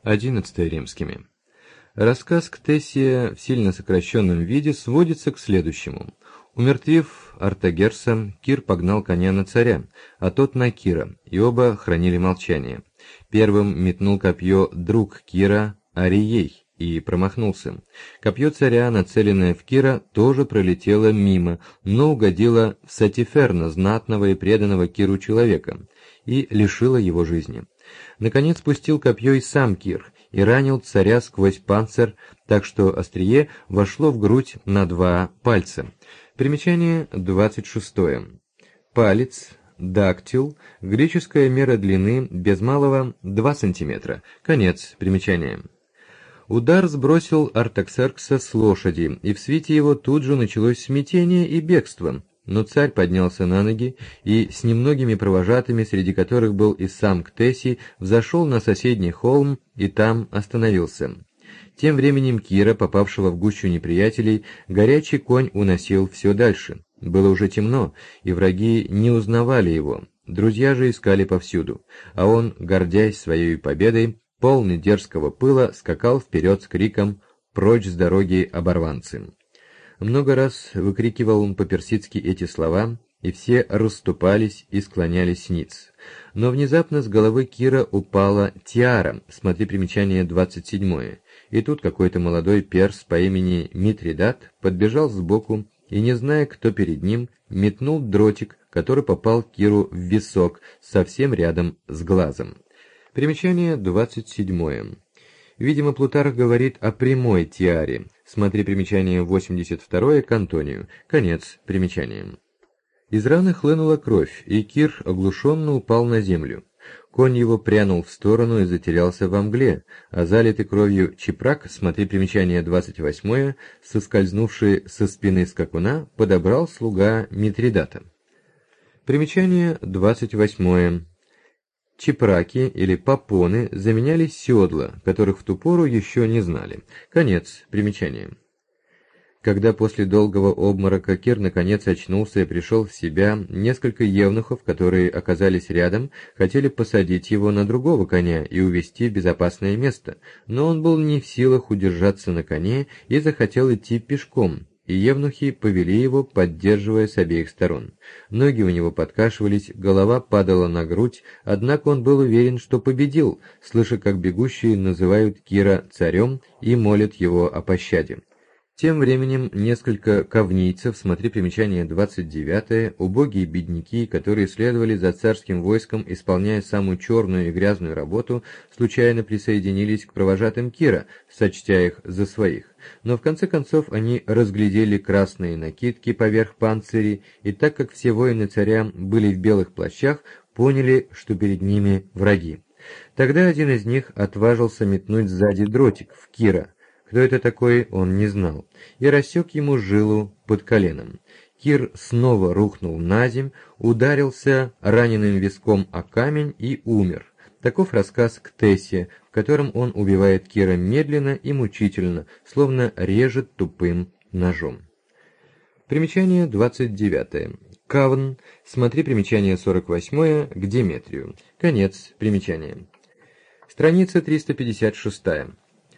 11 римскими. Рассказ Ктесия в сильно сокращенном виде сводится к следующему. Умертвив Артагерса, Кир погнал коня на царя, а тот на Кира, и оба хранили молчание. Первым метнул копье друг Кира, Арией, и промахнулся. Копье царя, нацеленное в Кира, тоже пролетело мимо, но угодило в Сатиферна, знатного и преданного Киру человека, и лишило его жизни. Наконец пустил копье и сам Кир, и ранил царя сквозь панцирь, так что острие вошло в грудь на 2 пальца. Примечание 26. Палец, дактил, греческая мера длины, без малого 2 см. Конец примечания. Удар сбросил Артаксеркса с лошади, и в свите его тут же началось смятение и бегство. Но царь поднялся на ноги и с немногими провожатыми, среди которых был и сам Ктесий, взошел на соседний холм и там остановился. Тем временем Кира, попавшего в гущу неприятелей, горячий конь уносил все дальше. Было уже темно, и враги не узнавали его, друзья же искали повсюду, а он, гордясь своей победой, полный дерзкого пыла, скакал вперед с криком «Прочь с дороги, оборванцы!». Много раз выкрикивал он по-персидски эти слова, и все расступались и склонялись ниц. Но внезапно с головы Кира упала тиара, смотри примечание 27, и тут какой-то молодой перс по имени Митридат подбежал сбоку и, не зная, кто перед ним, метнул дротик, который попал Киру в висок, совсем рядом с глазом. Примечание 27. Видимо, Плутарх говорит о прямой тиаре. Смотри примечание 82 к Антонию. Конец примечания. Из раны хлынула кровь, и Кир оглушенно упал на землю. Конь его прянул в сторону и затерялся во мгле, а залитый кровью чепрак, смотри примечание 28, соскользнувший со спины скакуна, подобрал слуга Митридата. Примечание 28. Чепраки или попоны заменяли седла, которых в ту пору еще не знали. Конец примечания. Когда после долгого обморока Кир наконец очнулся и пришел в себя, несколько евнухов, которые оказались рядом, хотели посадить его на другого коня и увезти в безопасное место, но он был не в силах удержаться на коне и захотел идти пешком, и евнухи повели его, поддерживая с обеих сторон. Ноги у него подкашивались, голова падала на грудь, однако он был уверен, что победил, слыша, как бегущие называют Кира царем и молят его о пощаде. Тем временем несколько ковнийцев, смотри примечание 29, убогие бедняки, которые следовали за царским войском, исполняя самую черную и грязную работу, случайно присоединились к провожатым Кира, сочтя их за своих. Но в конце концов они разглядели красные накидки поверх панцирей, и так как все воины царя были в белых плащах, поняли, что перед ними враги. Тогда один из них отважился метнуть сзади дротик в Кира. Кто это такой, он не знал, и рассек ему жилу под коленом. Кир снова рухнул на земь, ударился раненым виском о камень и умер. Таков рассказ Ктесия, в котором он убивает Кира медленно и мучительно, словно режет тупым ножом. Примечание 29. Кавн, смотри примечание 48 к Деметрию. Конец примечания. Страница 356.